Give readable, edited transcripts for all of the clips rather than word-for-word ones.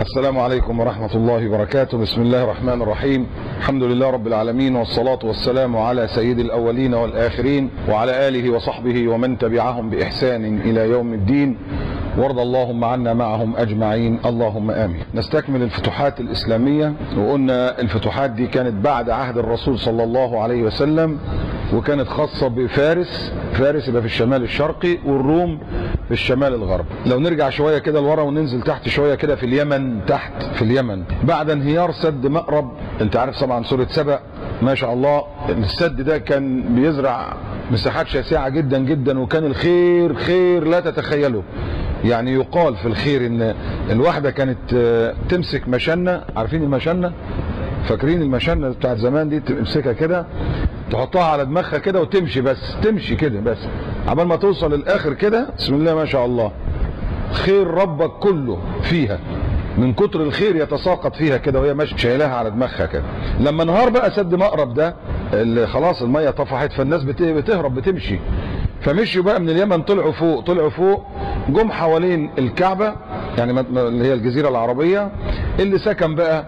السلام عليكم ورحمة الله وبركاته. بسم الله الرحمن الرحيم. الحمد لله رب العالمين، والصلاة والسلام على سيد الأولين والآخرين وعلى آله وصحبه ومن تبعهم بإحسان إلى يوم الدين، وارض اللهم عنا معهم أجمعين اللهم آمين. نستكمل الفتوحات الإسلامية، وقلنا الفتوحات دي كانت بعد عهد الرسول صلى الله عليه وسلم، وكانت خاصة بفارس. فارس يبقى في الشمال الشرقي، والروم في الشمال الغربي. لو نرجع شوية كده لورا وننزل تحت شوية كده في اليمن، تحت في اليمن بعد انهيار سد مأرب. انت عارف طبعا سورة سبأ ما شاء الله، السد ده كان بيزرع مساحات شاسعة جدا جدا، وكان الخير خير لا تتخيله. يعني يقال في الخير ان الواحدة كانت تمسك مشنة، عارفين المشنة؟ فاكرين المشنة بتاعت زمان دي؟ تمسكها كده تحطها على دماغها كده وتمشي، بس تمشي كده بس عبال ما توصل للاخر كده. بسم الله ما شاء الله، خير ربك كله فيها، من كتر الخير يتساقط فيها كده وهي ماشيه شايلها على دماغها كده. لما انهار بقى سد مأرب ده، اللي خلاص الميه طفحت، فالناس بتهرب بتمشي، فمشوا بقى من اليمن، طلعوا فوق جم حوالين الكعبة، يعني اللي هي الجزيرة العربية، اللي سكن بقى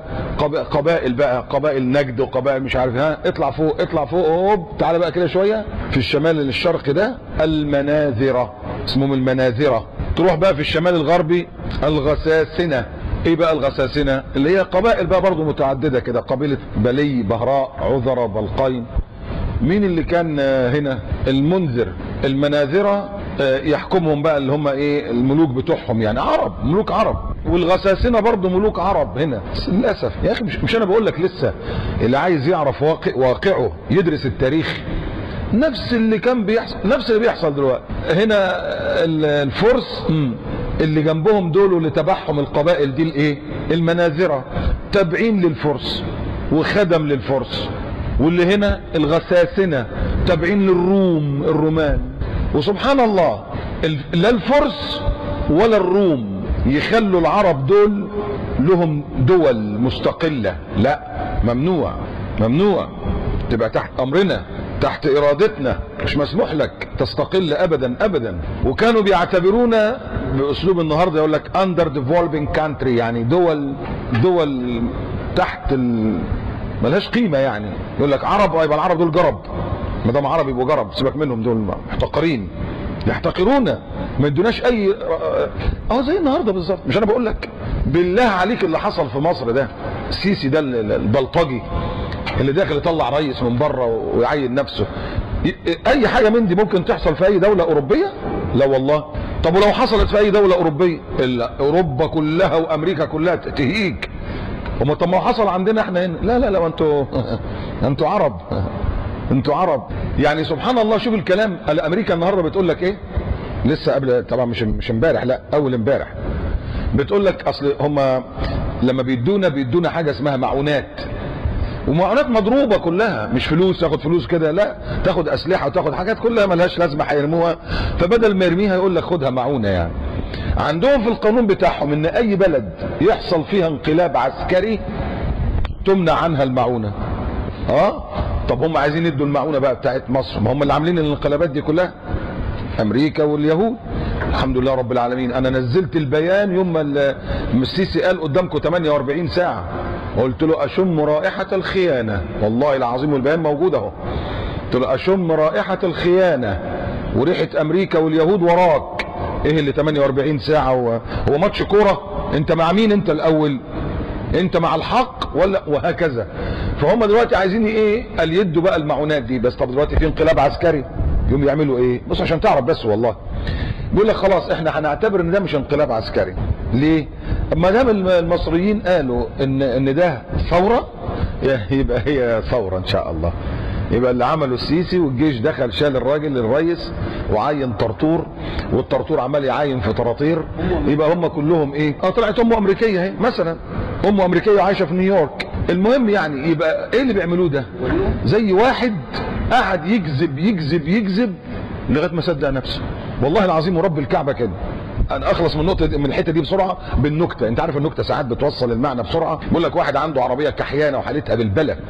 قبائل نجد وقبائل مش عارف، اطلع فوق هوب، تعالى بقى كده شوية في الشمال الشرقي ده المناذرة، اسمهم المناذرة. تروح بقى في الشمال الغربي الغساسنة. ايه بقى الغساسنة؟ اللي هي قبائل بقى برضو متعددة كده، قبيلة بلي، بهراء، عذرة، بلقين. مين اللي كان هنا؟ المنذر. المناذرة يحكمهم بقى اللي هم ايه، الملوك بتوعهم، يعني عرب، ملوك عرب. والغساسنة برضو ملوك عرب هنا. بس للأسف يا اخي، مش انا بقول لك لسه، اللي عايز يعرف واقعه يدرس التاريخ. نفس اللي كان بيحصل، نفس اللي بيحصل دلوقتي هنا. الفرس اللي جنبهم دول واللي تبعهم القبائل دي الايه، المناذرة، تابعين للفرس وخدم للفرس. واللي هنا الغساسنة تابعين للروم، الرومان. وسبحان الله، لا الفرس ولا الروم يخلوا العرب دول لهم دول مستقلة، لا، ممنوع تبقى تحت امرنا، تحت ارادتنا، مش مسموح لك تستقل ابدا. وكانوا بيعتبرونا باسلوب النهارده يقول لك under developing country، يعني دول تحت ملهاش قيمه. يعني يقول لك عرب، يبقى العرب دول جرب، ما دام عرب يبقوا جرب، سيبك منهم، دول محتقرين، يحتقرونا، ما يدوناش اي زي النهارده بالظبط. مش انا بقول لك بالله عليك اللي حصل في مصر ده، السيسي ده البلطجي اللي داخل يطلع رئيس من بره ويعين نفسه، اي حاجه من دي ممكن تحصل في اي دوله اوروبيه؟ لا والله. طب ولو حصلت في اي دوله اوروبيه، اوروبا كلها وامريكا كلها تهيج. طب ما حصل عندنا احنا هنا؟ لا انتوا انتوا عرب. يعني سبحان الله، شوف الكلام. الامريكا النهارده بتقول لك ايه؟ لسه قبل طبعا، مش امبارح، لا اول امبارح، بتقول لك اصل هم لما بيدونا حاجه اسمها معونات، ومعونات مضروبه كلها، مش فلوس، تاخد فلوس كده، لا، تاخد اسلحه وتاخد حاجات كلها ملهاش لازمه هيرموها، فبدل ما يرميها يقول لك خدها معونه. يعني عندهم في القانون بتاعهم ان اي بلد يحصل فيها انقلاب عسكري تمنع عنها المعونه. طب هم عايزين يدوا المعونه بقى بتاعت مصر، ما هم اللي عاملين الانقلابات دي كلها، امريكا واليهود. الحمد لله رب العالمين، انا نزلت البيان يوم ما السيسي قال قدامكم 48 ساعه، قلت له اشم رائحه الخيانه، والله العظيم، والبيان موجود اهو. قلت له اشم رائحه الخيانه وريحه امريكا واليهود وراك. ايه اللي 48 ساعه؟ هو ماتش كوره؟ انت مع مين انت الاول؟ انت مع الحق ولا؟ وهكذا. فهم دلوقتي عايزين ايه؟ قال يدوا بقى المعونات دي بس. طب دلوقتي في انقلاب عسكري، يوم يعملوا ايه؟ بص عشان تعرف بس، والله بيقول لك خلاص احنا هنعتبر ان ده مش انقلاب عسكري. ليه؟ ما دام المصريين قالوا ان ده ثوره، يبقى هي ثوره ان شاء الله. يبقى اللي عمله السيسي، والجيش دخل شال الراجل الرئيس وعين طرطور، والطرطور عمال يعين في طراطير، يبقى هم كلهم ايه؟ طلعت امه امريكيه اهي مثلا، امه امريكيه عايشه في نيويورك. المهم يعني يبقى ايه اللي بيعملوه ده؟ زي واحد قاعد يكذب لغايه ما صدق نفسه، والله العظيم ورب الكعبه كده. انا اخلص من النقطه، من الحته دي بسرعه بالنكته. انت عارف النكته ساعات بتوصل المعنى بسرعه. بيقول لك واحد عنده عربيه كحيانه وحالتها بالبلة،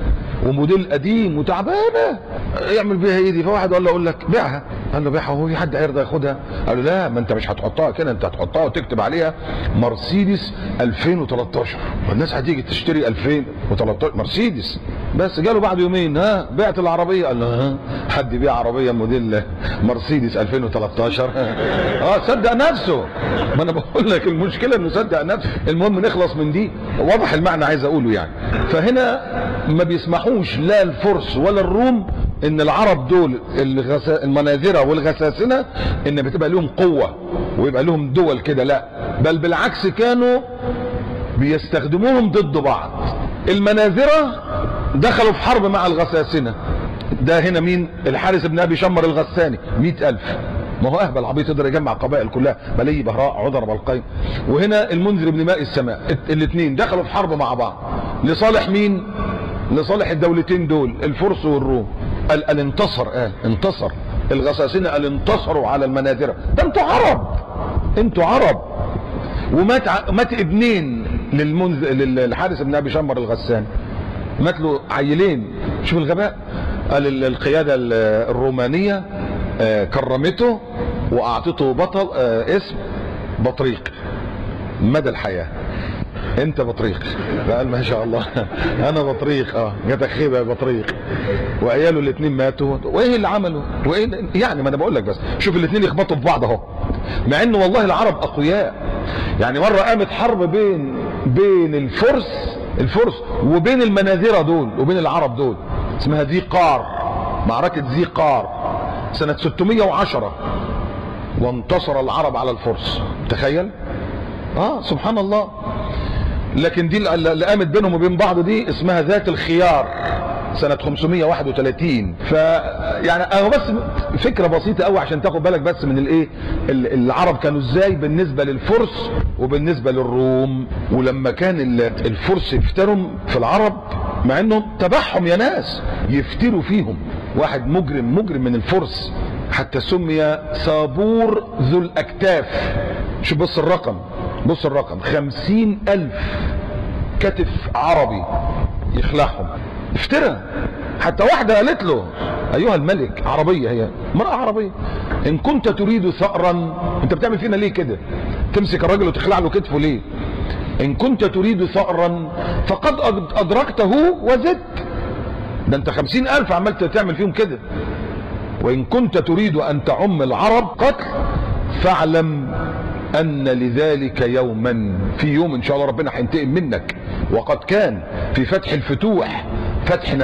وموديل قديم وتعبانه، يعمل بيها ايه دي؟ فواحد قال له اقول لك بيعها. قال له بيعها؟ هو في حد هيرضى ياخدها؟ قال له لا، ما انت مش هتحطها كده، انت هتحطها وتكتب عليها مرسيدس 2013، والناس هتيجي تشتري 2013 مرسيدس. بس جاله بعد يومين، ها بعت العربيه؟ قال له ها، حد يبيع عربيه موديل مرسيدس 2013؟ صدق نفسه. ما انا بقول لك المشكله انه صدق نفسه. المهم نخلص من دي، واضح المعنى عايز اقوله يعني. فهنا ما بيسمحوش لا الفرس ولا الروم ان العرب دول المناذره والغساسنه ان بتبقى لهم قوه ويبقى لهم دول كده، لا، بل بالعكس كانوا بيستخدموهم ضد بعض. المناذره دخلوا في حرب مع الغساسنه. ده هنا مين؟ الحارث بن ابي شمر الغساني 100,000. ما هو اهبل عبيط يقدر يجمع القبائل كلها، بلي بهراء عذر بلقين. وهنا المنذر بن ماء السماء. الاثنين دخلوا في حرب مع بعض لصالح مين؟ لصالح الدولتين دول، الفرس والروم. قال انتصر، انتصر الغساسنه، قال انتصروا على المناذره. ده انتوا عرب، انتوا عرب. ومات ابنين للحارث بن ابي شمر الغساني، مات له عيلين. شوف الغباء. قال القياده الرومانيه كرمته واعطته بطل اسم بطريق مدى الحياه. انت بطريق. فقال ما شاء الله انا بطريق، جاتك خيبه يا بطريق. وعياله الاثنين ماتوا. وايه اللي عملوا؟ وايه يعني؟ ما انا بقول لك بس شوف الاثنين يخبطوا في بعض اهو، مع انه والله العرب اقوياء. يعني مره قامت حرب بين الفرس وبين المناذره دول وبين العرب دول، اسمها ذي قار، معركه ذي قار سنه 610، وانتصر العرب على الفرس. تخيل. سبحان الله. لكن دي اللي قامت بينهم وبين بعض دي اسمها ذات الخيار سنة 531. يعني اهو بس فكرة بسيطة قوي عشان تاخد بالك بس من الايه العرب كانوا ازاي بالنسبة للفرس وبالنسبة للروم. ولما كان الفرس يفتروا في العرب، مع انهم تبعهم يا ناس، يفتروا فيهم. واحد مجرم من الفرس حتى سمي صابور ذو الاكتاف. شوف بص الرقم 50,000 كتف عربي يخلعهم. افترى. حتى واحدة قالت له ايها الملك، عربية، هي امرأة عربية، ان كنت تريد ثأرا، انت بتعمل فينا ليه كده؟ تمسك الراجل وتخلع له كتفه ليه؟ ان كنت تريد ثأرا فقد ادركته وزدت. ده انت 50,000 عملت تعمل فيهم كده. وان كنت تريد ان تعم العرب قتل فاعلم ان لذلك يوما، في يوم ان شاء الله ربنا هينتقم منك. وقد كان في فتح الفتوح، فتح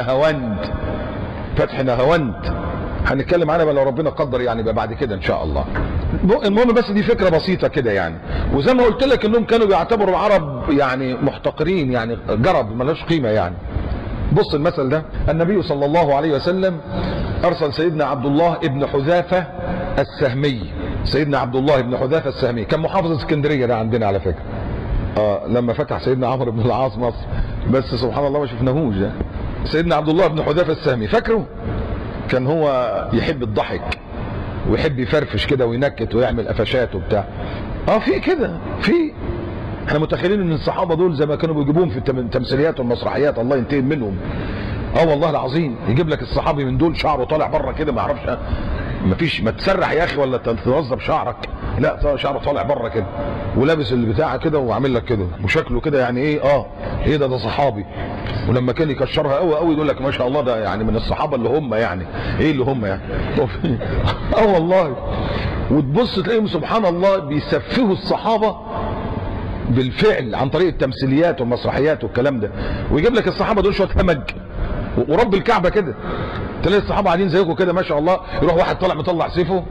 نهاوند هنتكلم عنها لو ربنا قدر، يعني بقى بعد كده ان شاء الله. المهم بس دي فكره بسيطه كده يعني. وزي ما قلت لك انهم كانوا بيعتبروا العرب يعني محتقرين، يعني جرب ملهاش قيمه يعني. بص المثل ده، النبي صلى الله عليه وسلم ارسل سيدنا عبد الله ابن حذافه السهمي. سيدنا عبد الله ابن حذافه السهمي كان محافظ اسكندريه ده عندنا على فكره. لما فتح سيدنا عمرو بن العاص مصر، بس سبحان الله ما شفناهوش ده. سيدنا عبد الله بن حذافه السهمي، فاكره؟ كان هو يحب الضحك ويحب يفرفش كده وينكت ويعمل قفشات وبتاع. في كده، احنا متخيلين ان الصحابه دول زي ما كانوا بيجيبوهم في التمثيليات والمسرحيات، الله ينتقم منهم. والله العظيم يجيب لك الصحابي من دول شعره طالع بره كده، ما اعرفش، ما تسرح يا اخي ولا توظف شعرك، لا شعره طالع بره كده ولابس اللي بتاعه كده وعامل لك كده وشكله كده، يعني ايه ده صحابي. ولما كان يكشرها قوي يقول لك ما شاء الله ده يعني من الصحابه اللي هم يعني ايه اللي هم يعني والله. وتبص تلاقيهم سبحان الله بيسفهوا الصحابه بالفعل عن طريق التمثيليات والمسرحيات والكلام ده. ويجيب لك الصحابه دول شويه همج ورب الكعبه كده، تلاقي الصحابه قاعدين زيكم كده ما شاء الله، يروح واحد طالع مطلع سيفه،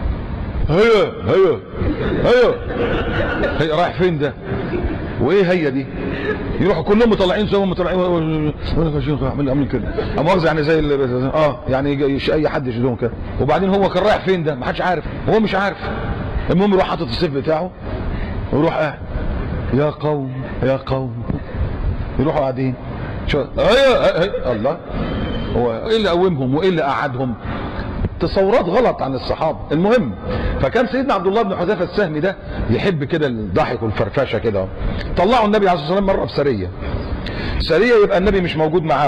هي رايح فين ده؟ وايه هي دي؟ يروحوا كلهم مطلعين سيفهم، مطلعين عامل كده، مؤاخذه يعني زي يعني اي حد يشدهم كده. وبعدين هو كان رايح فين ده؟ ما حدش عارف، هو مش عارف. المهم يروح حاطط السيف بتاعه ويروح قاعد، يا قوم يروحوا قاعدين الله. هو ايه اللي قومهم وايه اللي قعدهم؟ تصورات غلط عن الصحابه. المهم، فكان سيدنا عبد الله بن حذافه السهمي ده يحب كده الضحك والفرفشه كده. طلعوا النبي عليه الصلاه والسلام مره في سريه يبقى النبي مش موجود معاهم،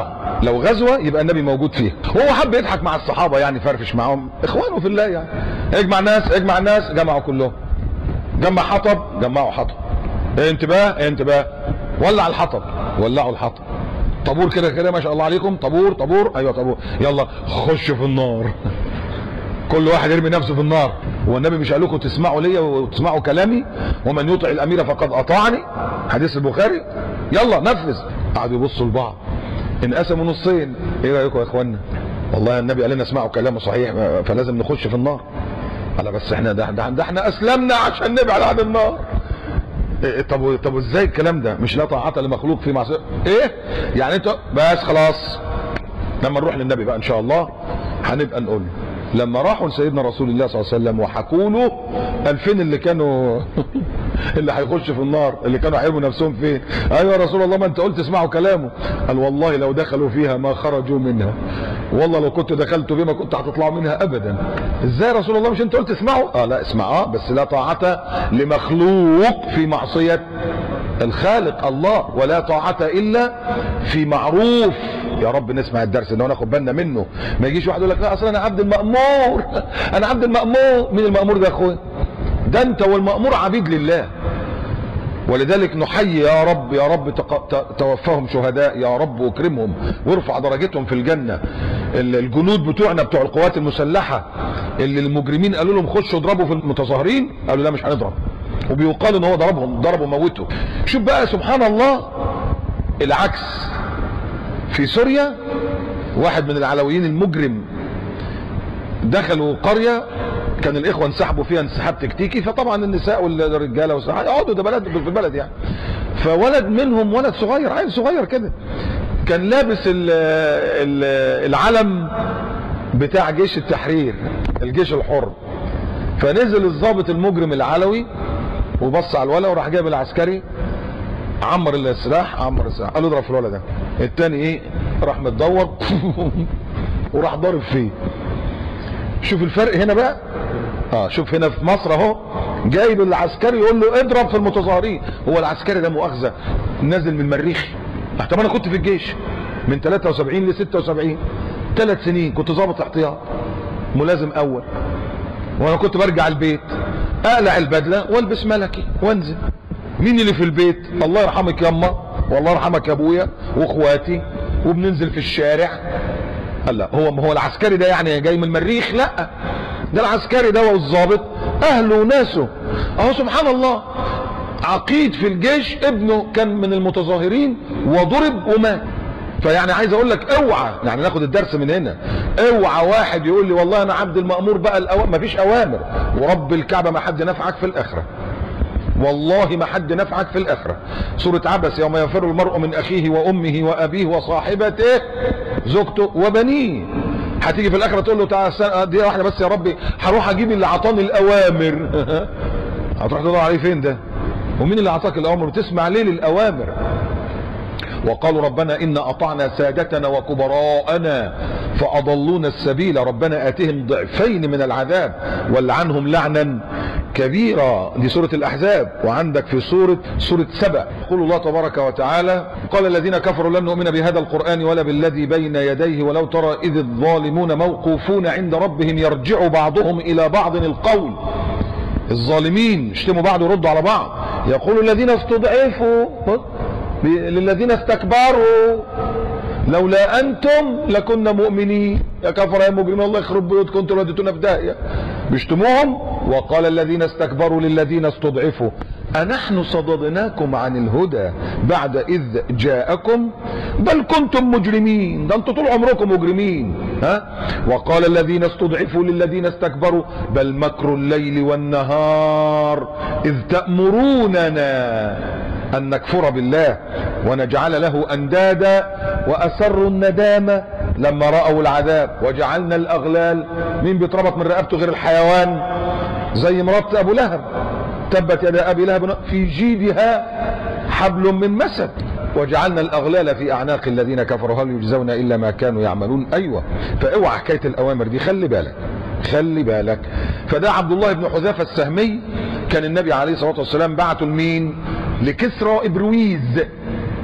لو غزوه يبقى النبي موجود فيها. وهو حب يضحك مع الصحابه يعني، فرفش معاهم، اخوانه في الله يعني. اجمع الناس جمعوا كلهم. جمع حطب، جمعوا حطب. انتباه ولع الحطب، ولعوا الحطب. طابور كده ما شاء الله عليكم، طابور ايوه طابور، يلا خش في النار. كل واحد يرمي نفسه في النار. والنبي مش قال لكم تسمعوا ليا وتسمعوا كلامي؟ ومن يطع الامير فقد اطاعني، حديث البخاري. يلا نفذ. قعدوا يبصوا لبعض، انقسموا نصين. ايه رايكم يا اخوانا؟ والله النبي قال لنا اسمعوا كلامه صحيح، فلازم نخش في النار. قال بس احنا ده احنا اسلمنا عشان نبعد عن النار. طب ازاي الكلام ده؟ مش لا طاعة لمخلوق في معصية. ايه يعني انت بس خلاص. لما نروح للنبي بقى ان شاء الله هنبقى نقول. لما راحوا لسيدنا رسول الله صلى الله عليه وسلم وحكوا له 2000 اللي كانوا اللي هيخش في النار، اللي كانوا هيرموا نفسهم فين. ايوه يا رسول الله، ما انت قلت اسمعوا كلامه. قال والله لو دخلوا فيها ما خرجوا منها، والله لو كنت دخلتوا فيها ما كنت هتطلعوا منها ابدا. ازاي يا رسول الله؟ مش انت قلت اسمعوا؟ لا اسمع، بس لا طاعة لمخلوق في معصية الخالق الله، ولا طاعة الا في معروف. يا رب نسمع الدرس ده وناخد بالنا منه. ما يجيش واحد يقول لك لا اصل انا عبد المأمور، انا عبد المأمور. مين المأمور ده يا اخويا؟ ده انت والمأمور عبيد لله. ولذلك نحيي يا رب توفاهم شهداء يا رب، واكرمهم وارفع درجتهم في الجنة. الجنود بتوعنا بتوع القوات المسلحة اللي المجرمين قالوا لهم خشوا اضربوا في المتظاهرين، قالوا لا مش هنضرب، وبيقال ان هو ضربوا موته. شوف بقى سبحان الله العكس. في سوريا واحد من العلويين المجرم دخلوا قرية كان الاخوة انسحبوا فيها انسحاب تكتيكي، فطبعا النساء والرجالة يقعدوا، ده بلد في البلد يعني. فولد منهم، ولد صغير، عيل صغير كده، كان لابس العلم بتاع جيش التحرير، الجيش الحر. فنزل الضابط المجرم العلوي وبص على الولد وراح جايب العسكري عمر السلاح، قال له اضرب في الولد ده. التاني ايه؟ راح متدور وراح ضارب فيه. شوف الفرق هنا بقى. شوف هنا في مصر اهو جايب العسكري يقول له اضرب في المتظاهرين. هو العسكري ده مؤاخذه نازل من المريخ. طب انا كنت في الجيش من 73 ل 76، 3 سنين كنت ضابط احتياط ملازم اول، وانا كنت برجع البيت اقلع البدله والبس ملكي وانزل. مين اللي في البيت؟ الله يرحمك ياما والله يرحمك يا ابويا واخواتي، وبننزل في الشارع. قال لا، هو العسكري ده يعني جاي من المريخ؟ لا، ده العسكري ده والظابط اهله وناسه اهو. سبحان الله، عقيد في الجيش ابنه كان من المتظاهرين وضرب ومات. فيعني عايز اقول لك اوعى، يعني ناخد الدرس من هنا، اوعى واحد يقول لي والله انا عبد المأمور بقى مفيش اوامر، ورب الكعبة ما حد نفعك في الاخرة، والله ما حد نفعك في الاخرة. سورة عبس يوم يفر المرء من اخيه وامه وابيه وصاحبته زوجته وبنيه. هتيجي في الاخرة تقول له تعالى دي واحدة بس يا ربي هروح اجيب اللي عطاني الاوامر. هتروح تدور عليه فين ده؟ ومين اللي اعطاك الاوامر؟ بتسمع ليه للاوامر؟ وقالوا ربنا إن أطعنا سادتنا وكبراءنا فأضلونا السبيل ربنا آتهم ضعفين من العذاب والعنهم لعنا كبيرا. دي سورة الأحزاب. وعندك في سورة سبأ يقول الله تبارك وتعالى قال الذين كفروا لن نؤمن بهذا القرآن ولا بالذي بين يديه ولو ترى إذ الظالمون موقوفون عند ربهم يرجع بعضهم إلى بعض القول. الظالمين يشتموا بعض ويردوا على بعض. يقول الذين استضعفوا للذين استكبروا لولا انتم لكنا مؤمنين. يا كفر يا مجرمين الله يخرب بيوتكم انتم اللي وديتونا في داهيه. بيشتموهم. وقال الذين استكبروا للذين استضعفوا أنحن صددناكم عن الهدى بعد إذ جاءكم بل كنتم مجرمين. ده انتم طول عمركم مجرمين. وقال الذين استضعفوا للذين استكبروا بل مكر الليل والنهار إذ تأمروننا أن نكفر بالله ونجعل له أندادا وأسروا الندامة لما رأوا العذاب وجعلنا الأغلال. مين بيتربط من رقبته غير الحيوان؟ زي مرات أبو لهب تبت يد أبي لهب في جيدها حبل من مسد وجعلنا الأغلال في أعناق الذين كفروا هل يجزون إلا ما كانوا يعملون. أيوة، فاوعى حكاية الأوامر دي، خلي بالك. فده عبد الله بن حذافة السهمي كان النبي عليه الصلاة والسلام بعته لمين؟ لكسرى إبرويز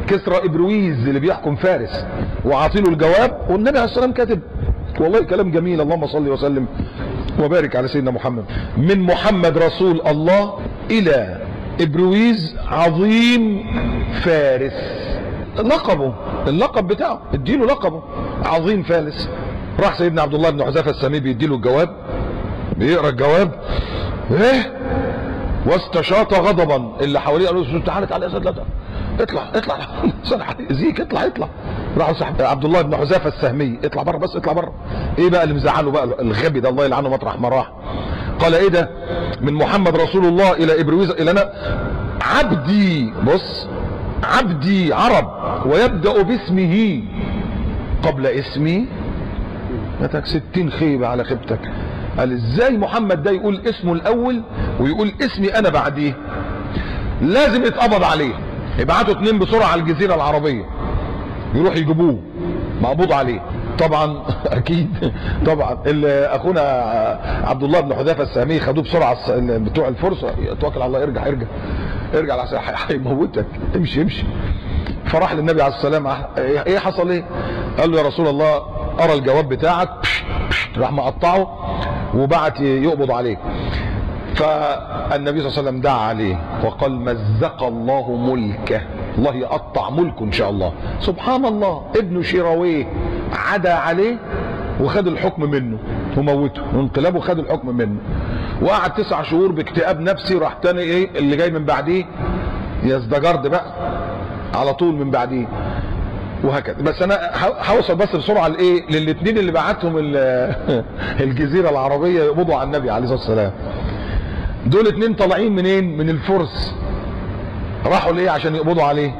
كسرى ابرويز اللي بيحكم فارس، وعاطيله الجواب، والنبي عليه السلام كاتب. والله كلام جميل. اللهم صل وسلم وبارك على سيدنا محمد. من محمد رسول الله الى ابرويز عظيم فارس، لقبه، اللقب بتاعه، اديله لقبه عظيم فارس. راح سيدنا عبد الله بن حذافه السامي بيديله الجواب، بيقرا الجواب ايه، واستشاط غضبا. اللي حواليه قالوا له تعالى تعالى يا سيدنا، اطلع زيك، اطلع. راح عبد الله بن حذافه السهمي اطلع بره، بس اطلع بره. ايه بقى اللي مزعله بقى الغبي ده، الله يلعنه مطرح ما راح؟ قال ايه ده؟ من محمد رسول الله الى ابرويز الى انا عبدي، بص، عبدي عرب ويبدأ باسمه قبل اسمي. ماتك 60 خيبة على خيبتك. قال ازاي محمد ده يقول اسمه الاول ويقول اسمي انا بعديه؟ لازم يتقبض عليه. يبعتوا 2 بسرعة على الجزيرة العربية يروح يجيبوه مقبوض عليه. طبعا اكيد طبعا اخونا عبد الله بن حذافه السامي خدوه بسرعه بتوع الفرصه، توكل على الله، ارجع على هيموتك، امشي. فراح للنبي عليه السلام، ايه حصل ايه؟ قال له يا رسول الله ارى الجواب بتاعك، راح مقطعه وبعت يقبض عليه. فالنبي صلى الله عليه وسلم دعا عليه وقال مزق الله ملكه، الله يقطع ملكه ان شاء الله. سبحان الله، ابن شيراويه عدا عليه وخد الحكم منه وموته، وانقلابه خد الحكم منه، وقعد 9 شهور باكتئاب نفسي. راح تاني ايه اللي جاي من بعديه؟ يزدجرد بقى على طول من بعديه، وهكذا. بس انا هوصل بس بسرعه لايه، للاثنين اللي بعتهم الجزيره العربيه يقبضوا على النبي عليه الصلاه والسلام. دول 2 طالعين منين؟ من الفرس. راحوا ليه؟ عشان يقبضوا عليه،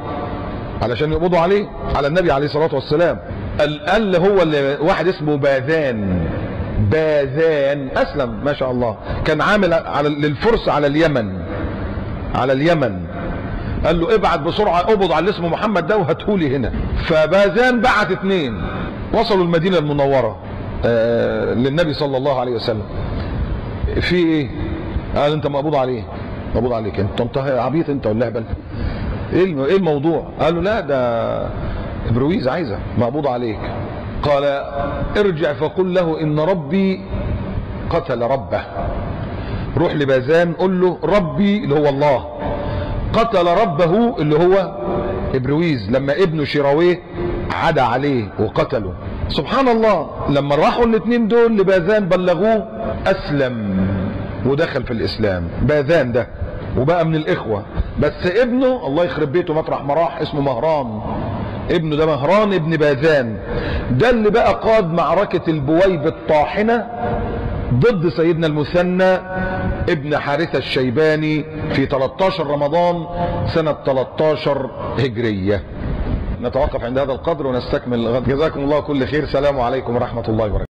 على النبي عليه الصلاه والسلام. قال هو اللي واحد اسمه باذان اسلم ما شاء الله، كان عامل للفرس على اليمن. قال له ابعت بسرعه اقبض على اللي اسمه محمد ده وهاتهولي هنا. فباذان بعت 2 وصلوا المدينه المنوره للنبي صلى الله عليه وسلم. في ايه؟ قال انت مقبوض عليك انت عبيط انت ولا هبل؟ ايه الموضوع؟ قال له لا ده ابرويز عايزه، مقبوض عليك. قال ارجع فقل له ان ربي قتل ربه. روح لبازان قل له ربي اللي هو الله قتل ربه اللي هو ابرويز، لما ابنه شيراويه عدا عليه وقتله. سبحان الله، لما راحوا الاثنين دول لبازان بلغوه اسلم ودخل في الاسلام باذان ده وبقى من الاخوه. بس ابنه الله يخرب بيته مطرح ما راح اسمه مهران، ابنه ده مهران ابن باذان، ده اللي بقى قاد معركه البويب الطاحنه ضد سيدنا المثنى ابن حارثة الشيباني في 13 رمضان سنة 13 هجرية. نتوقف عند هذا القدر ونستكمل غد. جزاكم الله كل خير. سلام عليكم ورحمة الله وبركاته.